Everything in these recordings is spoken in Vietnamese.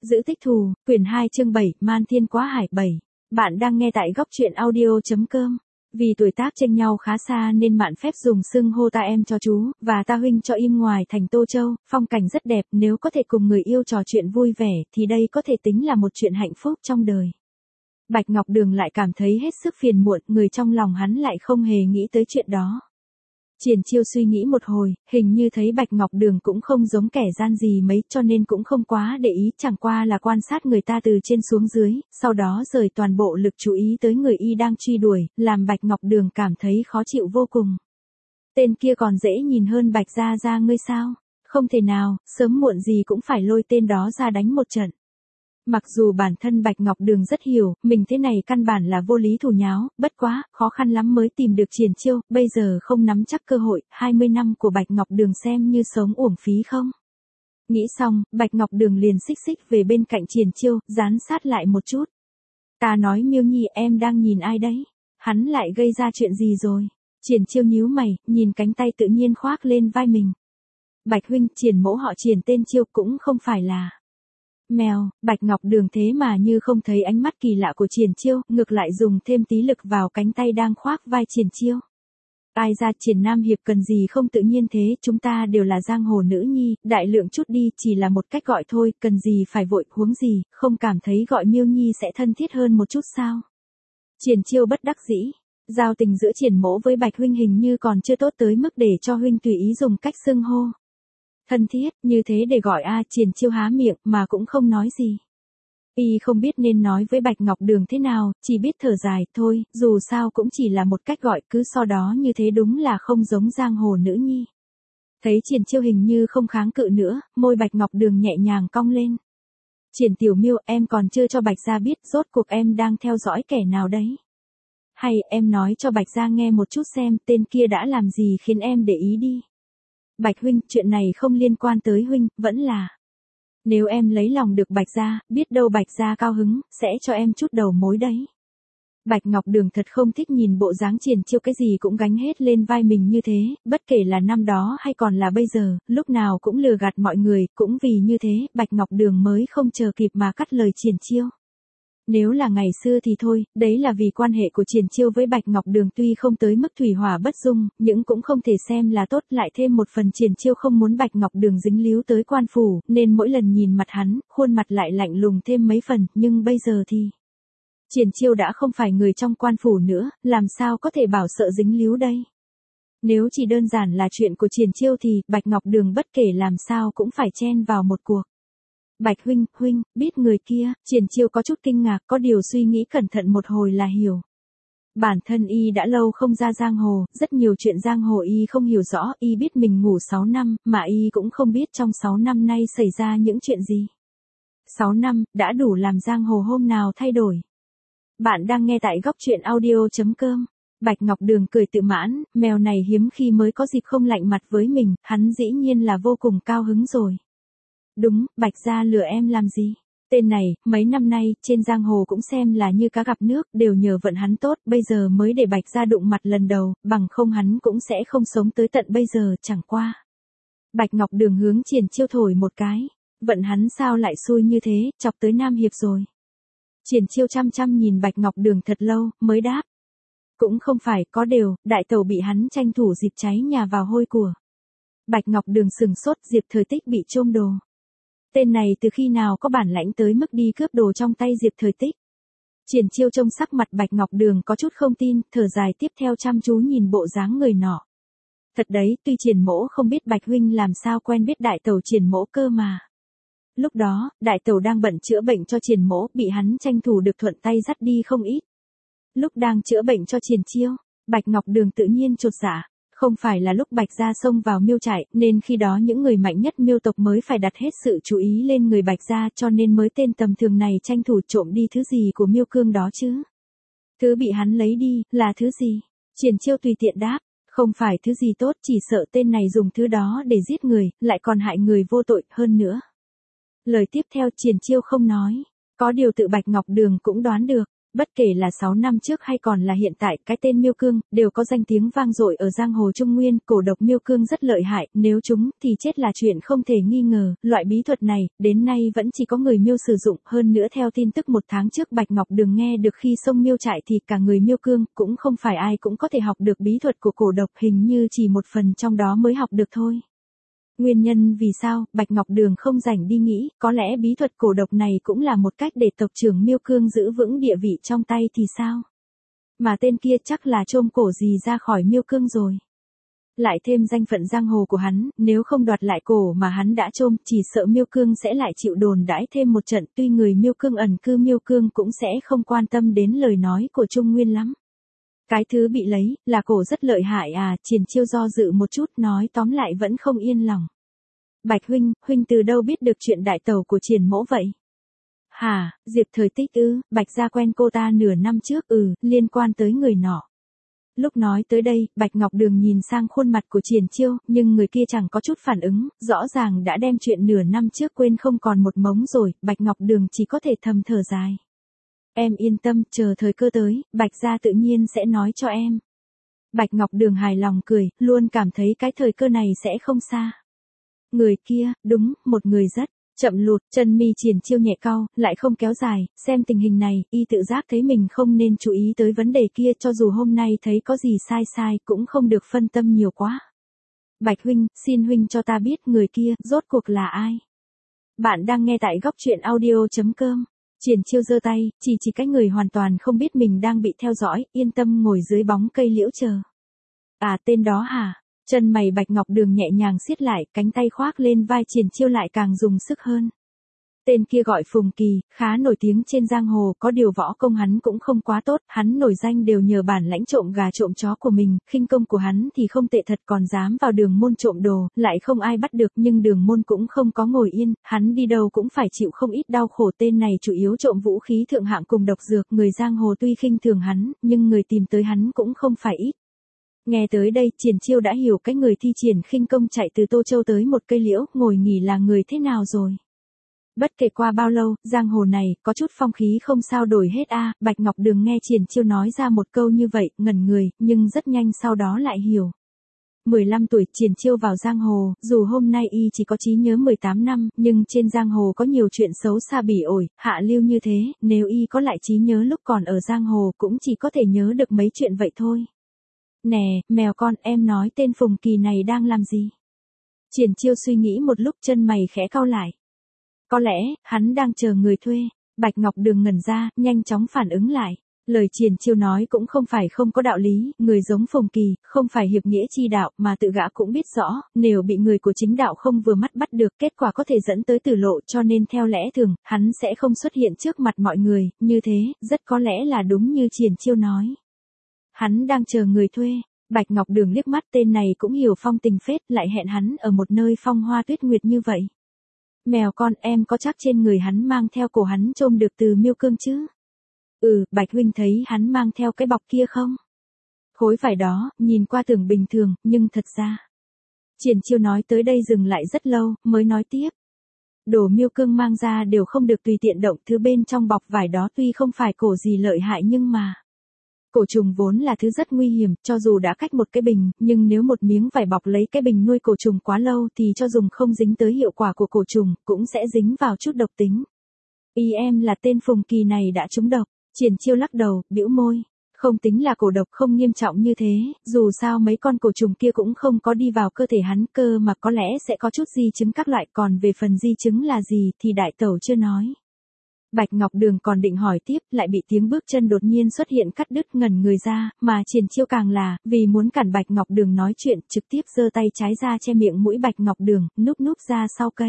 Giữ tích thù, quyển 2 chương 7, Man Thiên Quá Hải 7. Bạn đang nghe tại góc truyện audio.com. Vì tuổi tác chênh nhau khá xa nên mạn phép dùng xưng hô ta em cho chú, và ta huynh cho im ngoài thành Tô Châu, phong cảnh rất đẹp, nếu có thể cùng người yêu trò chuyện vui vẻ thì đây có thể tính là một chuyện hạnh phúc trong đời. Bạch Ngọc Đường lại cảm thấy hết sức phiền muộn, người trong lòng hắn lại không hề nghĩ tới chuyện đó. Triển Chiêu suy nghĩ một hồi, hình như thấy Bạch Ngọc Đường cũng không giống kẻ gian gì mấy cho nên cũng không quá để ý, chẳng qua là quan sát người ta từ trên xuống dưới, sau đó rời toàn bộ lực chú ý tới người y đang truy đuổi, làm Bạch Ngọc Đường cảm thấy khó chịu vô cùng. Tên kia còn dễ nhìn hơn Bạch Gia Gia ngươi sao? Không thể nào, sớm muộn gì cũng phải lôi tên đó ra đánh một trận. Mặc dù bản thân Bạch Ngọc Đường rất hiểu, mình thế này căn bản là vô lý thủ nháo, bất quá, khó khăn lắm mới tìm được Triển Chiêu, bây giờ không nắm chắc cơ hội, 20 năm của Bạch Ngọc Đường xem như sống uổng phí không? Nghĩ xong, Bạch Ngọc Đường liền xích xích về bên cạnh Triển Chiêu, dán sát lại một chút. Ta nói Miêu Nhi em đang nhìn ai đấy? Hắn lại gây ra chuyện gì rồi? Triển Chiêu nhíu mày, nhìn cánh tay tự nhiên khoác lên vai mình. Bạch huynh, Triển mỗ họ Triển tên Chiêu cũng không phải là... Mèo, Bạch Ngọc Đường thế mà như không thấy ánh mắt kỳ lạ của Triển Chiêu, ngược lại dùng thêm tí lực vào cánh tay đang khoác vai Triển Chiêu. Ai ra Triển Nam Hiệp cần gì không tự nhiên thế, chúng ta đều là giang hồ nữ nhi, đại lượng chút đi, chỉ là một cách gọi thôi, cần gì phải vội, huống gì, không cảm thấy gọi Miêu Nhi sẽ thân thiết hơn một chút sao? Triển Chiêu bất đắc dĩ, giao tình giữa Triển mỗ với Bạch huynh hình như còn chưa tốt tới mức để cho huynh tùy ý dùng cách xưng hô. Thân thiết, như thế để gọi Triển Chiêu há miệng mà cũng không nói gì. Y không biết nên nói với Bạch Ngọc Đường thế nào, chỉ biết thở dài, thôi, dù sao cũng chỉ là một cách gọi, cứ so đó như thế đúng là không giống giang hồ nữ nhi. Thấy Triển Chiêu hình như không kháng cự nữa, môi Bạch Ngọc Đường nhẹ nhàng cong lên. Triển Tiểu Miêu, em còn chưa cho Bạch Gia biết rốt cuộc em đang theo dõi kẻ nào đấy. Hay em nói cho Bạch Gia nghe một chút xem tên kia đã làm gì khiến em để ý đi. Bạch huynh, chuyện này không liên quan tới huynh, vẫn là. Nếu em lấy lòng được Bạch Gia, biết đâu Bạch Gia cao hứng, sẽ cho em chút đầu mối đấy. Bạch Ngọc Đường thật không thích nhìn bộ dáng Triển Chiêu cái gì cũng gánh hết lên vai mình như thế, bất kể là năm đó hay còn là bây giờ, lúc nào cũng lừa gạt mọi người, cũng vì như thế, Bạch Ngọc Đường mới không chờ kịp mà cắt lời Triển Chiêu. Nếu là ngày xưa thì thôi, đấy là vì quan hệ của Triển Chiêu với Bạch Ngọc Đường tuy không tới mức thủy hỏa bất dung, nhưng cũng không thể xem là tốt, lại thêm một phần Triển Chiêu không muốn Bạch Ngọc Đường dính líu tới quan phủ, nên mỗi lần nhìn mặt hắn, khuôn mặt lại lạnh lùng thêm mấy phần, nhưng bây giờ thì... Triển Chiêu đã không phải người trong quan phủ nữa, làm sao có thể bảo sợ dính líu đây? Nếu chỉ đơn giản là chuyện của Triển Chiêu thì, Bạch Ngọc Đường bất kể làm sao cũng phải chen vào một cuộc. Bạch huynh, biết người kia, Triển Chiêu có chút kinh ngạc, có điều suy nghĩ cẩn thận một hồi là hiểu. Bản thân y đã lâu không ra giang hồ, rất nhiều chuyện giang hồ y không hiểu rõ, y biết mình ngủ 6 năm, mà y cũng không biết trong 6 năm nay xảy ra những chuyện gì. 6 năm, đã đủ làm giang hồ hôm nào thay đổi. Bạn đang nghe tại góc truyện audio.com. Bạch Ngọc Đường cười tự mãn, mèo này hiếm khi mới có dịp không lạnh mặt với mình, hắn dĩ nhiên là vô cùng cao hứng rồi. Đúng, Bạch Gia lừa em làm gì? Tên này, mấy năm nay, trên giang hồ cũng xem là như cá gặp nước, đều nhờ vận hắn tốt, bây giờ mới để Bạch Gia đụng mặt lần đầu, bằng không hắn cũng sẽ không sống tới tận bây giờ, chẳng qua. Bạch Ngọc Đường hướng Triển Chiêu thổi một cái, vận hắn sao lại xui như thế, chọc tới Nam Hiệp rồi. Triển Chiêu chăm chăm nhìn Bạch Ngọc Đường thật lâu, mới đáp. Cũng không phải, có điều, đại tẩu bị hắn tranh thủ dịp cháy nhà vào hôi của. Bạch Ngọc Đường sừng sốt, Diệp Thời Tích bị trôm đồ. Tên này từ khi nào có bản lãnh tới mức đi cướp đồ trong tay Diệp Thời Tích. Triển Chiêu trông sắc mặt Bạch Ngọc Đường có chút không tin, thở dài tiếp theo chăm chú nhìn bộ dáng người nọ. Thật đấy, tuy Triển mỗ không biết Bạch huynh làm sao quen biết đại tẩu Triển mỗ cơ mà. Lúc đó, đại tẩu đang bận chữa bệnh cho Triển mỗ, bị hắn tranh thủ được thuận tay dắt đi không ít. Lúc đang chữa bệnh cho Triển Chiêu, Bạch Ngọc Đường tự nhiên chột dạ. Không phải là lúc Bạch Gia xông vào Miêu trại, nên khi đó những người mạnh nhất Miêu tộc mới phải đặt hết sự chú ý lên người Bạch Gia, cho nên mới tên tầm thường này tranh thủ trộm đi thứ gì của Miêu Cương đó chứ. Thứ bị hắn lấy đi, là thứ gì? Triển Chiêu tùy tiện đáp, không phải thứ gì tốt, chỉ sợ tên này dùng thứ đó để giết người, lại còn hại người vô tội hơn nữa. Lời tiếp theo Triển Chiêu không nói, có điều tự Bạch Ngọc Đường cũng đoán được. Bất kể là 6 năm trước hay còn là hiện tại, cái tên Miêu Cương đều có danh tiếng vang dội ở giang hồ Trung Nguyên, cổ độc Miêu Cương rất lợi hại, nếu chúng thì chết là chuyện không thể nghi ngờ, loại bí thuật này đến nay vẫn chỉ có người Miêu sử dụng, hơn nữa theo tin tức 1 tháng trước Bạch Ngọc Đường nghe được khi sông Miêu Trại thì cả người Miêu Cương cũng không phải ai cũng có thể học được bí thuật của cổ độc, hình như chỉ 1 phần trong đó mới học được thôi. Nguyên nhân vì sao Bạch Ngọc Đường không rảnh đi nghĩ, có lẽ bí thuật cổ độc này cũng là một cách để tộc trưởng Miêu Cương giữ vững địa vị trong tay thì sao? Mà tên kia chắc là trôm cổ gì ra khỏi Miêu Cương rồi. Lại thêm danh phận giang hồ của hắn, nếu không đoạt lại cổ mà hắn đã trôm, chỉ sợ Miêu Cương sẽ lại chịu đồn đãi thêm một trận, tuy người Miêu Cương ẩn cư Miêu Cương cũng sẽ không quan tâm đến lời nói của Trung Nguyên lắm. Cái thứ bị lấy, là cổ rất lợi hại à, Triển Chiêu do dự một chút, nói tóm lại vẫn không yên lòng. Bạch huynh, huynh từ đâu biết được chuyện đại tẩu của Triển mỗ vậy? Hả, Diệp Thời Tích ư? Bạch gia quen cô ta nửa năm trước, liên quan tới người nọ. Lúc nói tới đây, Bạch Ngọc Đường nhìn sang khuôn mặt của Triển Chiêu, nhưng người kia chẳng có chút phản ứng, rõ ràng đã đem chuyện nửa năm trước quên không còn một mống rồi, Bạch Ngọc Đường chỉ có thể thầm thở dài. Em yên tâm, chờ thời cơ tới, Bạch gia tự nhiên sẽ nói cho em. Bạch Ngọc Đường hài lòng cười, luôn cảm thấy cái thời cơ này sẽ không xa. Người kia, đúng, một người rất chậm lụt, chân mi Triển Chiêu nhẹ cau, lại không kéo dài, xem tình hình này, y tự giác thấy mình không nên chú ý tới vấn đề kia, cho dù hôm nay thấy có gì sai cũng không được phân tâm nhiều quá. Bạch huynh, xin huynh cho ta biết người kia, rốt cuộc là ai? Bạn đang nghe tại góc truyện audio.com. Triển Chiêu giơ tay, chỉ cái người hoàn toàn không biết mình đang bị theo dõi, yên tâm ngồi dưới bóng cây liễu chờ. À, tên đó hả? Chân mày Bạch Ngọc Đường nhẹ nhàng siết lại, cánh tay khoác lên vai Triển Chiêu lại càng dùng sức hơn. Tên kia gọi Phùng Kỳ, khá nổi tiếng trên giang hồ, có điều võ công hắn cũng không quá tốt, hắn nổi danh đều nhờ bản lãnh trộm gà trộm chó của mình, khinh công của hắn thì không tệ thật, còn dám vào Đường Môn trộm đồ, lại không ai bắt được, nhưng Đường Môn cũng không có ngồi yên, hắn đi đâu cũng phải chịu không ít đau khổ, tên này chủ yếu trộm vũ khí thượng hạng cùng độc dược, người giang hồ tuy khinh thường hắn, nhưng người tìm tới hắn cũng không phải ít. Nghe tới đây, Triển Chiêu đã hiểu cái người thi triển khinh công chạy từ Tô Châu tới một cây liễu, ngồi nghỉ là người thế nào rồi. Bất kể qua bao lâu, giang hồ này, có chút phong khí không sao đổi hết a. Bạch Ngọc Đường nghe Triển Chiêu nói ra một câu như vậy, ngẩn người, nhưng rất nhanh sau đó lại hiểu. 15 tuổi, Triển Chiêu vào giang hồ, dù hôm nay y chỉ có trí nhớ 18 năm, nhưng trên giang hồ có nhiều chuyện xấu xa bỉ ổi, hạ lưu như thế, nếu y có lại trí nhớ lúc còn ở giang hồ cũng chỉ có thể nhớ được mấy chuyện vậy thôi. Nè, mèo con, em nói tên Phùng Kỳ này đang làm gì? Triển Chiêu suy nghĩ một lúc, chân mày khẽ cau lại. Có lẽ, hắn đang chờ người thuê. Bạch Ngọc Đường ngẩn ra, nhanh chóng phản ứng lại. Lời Triển Chiêu nói cũng không phải không có đạo lý, người giống Phùng Kỳ, không phải hiệp nghĩa chi đạo, mà tự gã cũng biết rõ, nếu bị người của chính đạo không vừa mắt bắt được, kết quả có thể dẫn tới tử lộ, cho nên theo lẽ thường, hắn sẽ không xuất hiện trước mặt mọi người, như thế, rất có lẽ là đúng như Triển Chiêu nói. Hắn đang chờ người thuê. Bạch Ngọc Đường liếc mắt, tên này cũng hiểu phong tình phết, lại hẹn hắn ở một nơi phong hoa tuyết nguyệt như vậy. Mèo con, em có chắc trên người hắn mang theo cổ hắn trôm được từ Miêu Cương chứ? Bạch huynh thấy hắn mang theo cái bọc kia không? Khối vải đó, nhìn qua tưởng bình thường, nhưng thật ra. Triển Chiêu nói tới đây dừng lại rất lâu, mới nói tiếp. Đồ Miêu Cương mang ra đều không được tùy tiện động, thứ bên trong bọc vải đó tuy không phải cổ gì lợi hại nhưng mà. Cổ trùng vốn là thứ rất nguy hiểm, cho dù đã cách một cái bình, nhưng nếu một miếng vải bọc lấy cái bình nuôi cổ trùng quá lâu thì cho dùng không dính tới hiệu quả của cổ trùng, cũng sẽ dính vào chút độc tính. Ý em là tên Phùng Kỳ này đã trúng độc. Triển Chiêu lắc đầu, bĩu môi. Không tính là cổ độc, không nghiêm trọng như thế, dù sao mấy con cổ trùng kia cũng không có đi vào cơ thể hắn, cơ mà có lẽ sẽ có chút di chứng các loại, còn về phần di chứng là gì thì đại tẩu chưa nói. Bạch Ngọc Đường còn định hỏi tiếp, lại bị tiếng bước chân đột nhiên xuất hiện cắt đứt, ngẩn người ra, mà Triển Chiêu càng là, vì muốn cản Bạch Ngọc Đường nói chuyện, trực tiếp giơ tay trái ra che miệng mũi Bạch Ngọc Đường, núp ra sau cây.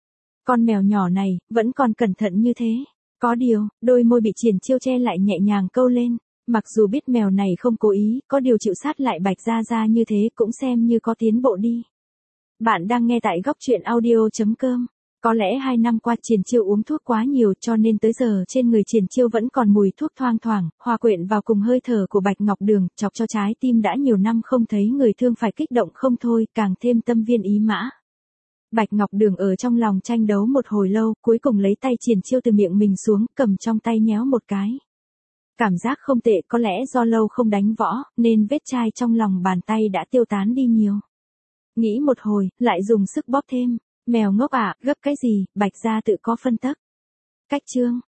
Con mèo nhỏ này, vẫn còn cẩn thận như thế. Có điều, đôi môi bị Triển Chiêu che lại nhẹ nhàng câu lên, mặc dù biết mèo này không cố ý, có điều chịu sát lại Bạch ra như thế cũng xem như có tiến bộ đi. Bạn đang nghe tại góc truyện audio.com. Có lẽ 2 năm qua Triển Chiêu uống thuốc quá nhiều cho nên tới giờ trên người Triển Chiêu vẫn còn mùi thuốc thoang thoảng, hòa quyện vào cùng hơi thở của Bạch Ngọc Đường, chọc cho trái tim đã nhiều năm không thấy người thương phải kích động không thôi, càng thêm tâm viên ý mã. Bạch Ngọc Đường ở trong lòng tranh đấu một hồi lâu, cuối cùng lấy tay Triển Chiêu từ miệng mình xuống, cầm trong tay nhéo một cái. Cảm giác không tệ, có lẽ do lâu không đánh võ, nên vết chai trong lòng bàn tay đã tiêu tán đi nhiều. Nghĩ một hồi, lại dùng sức bóp thêm. Mèo ngốc ạ, gấp cái gì, Bạch gia tự có phân tấc. Cách chương.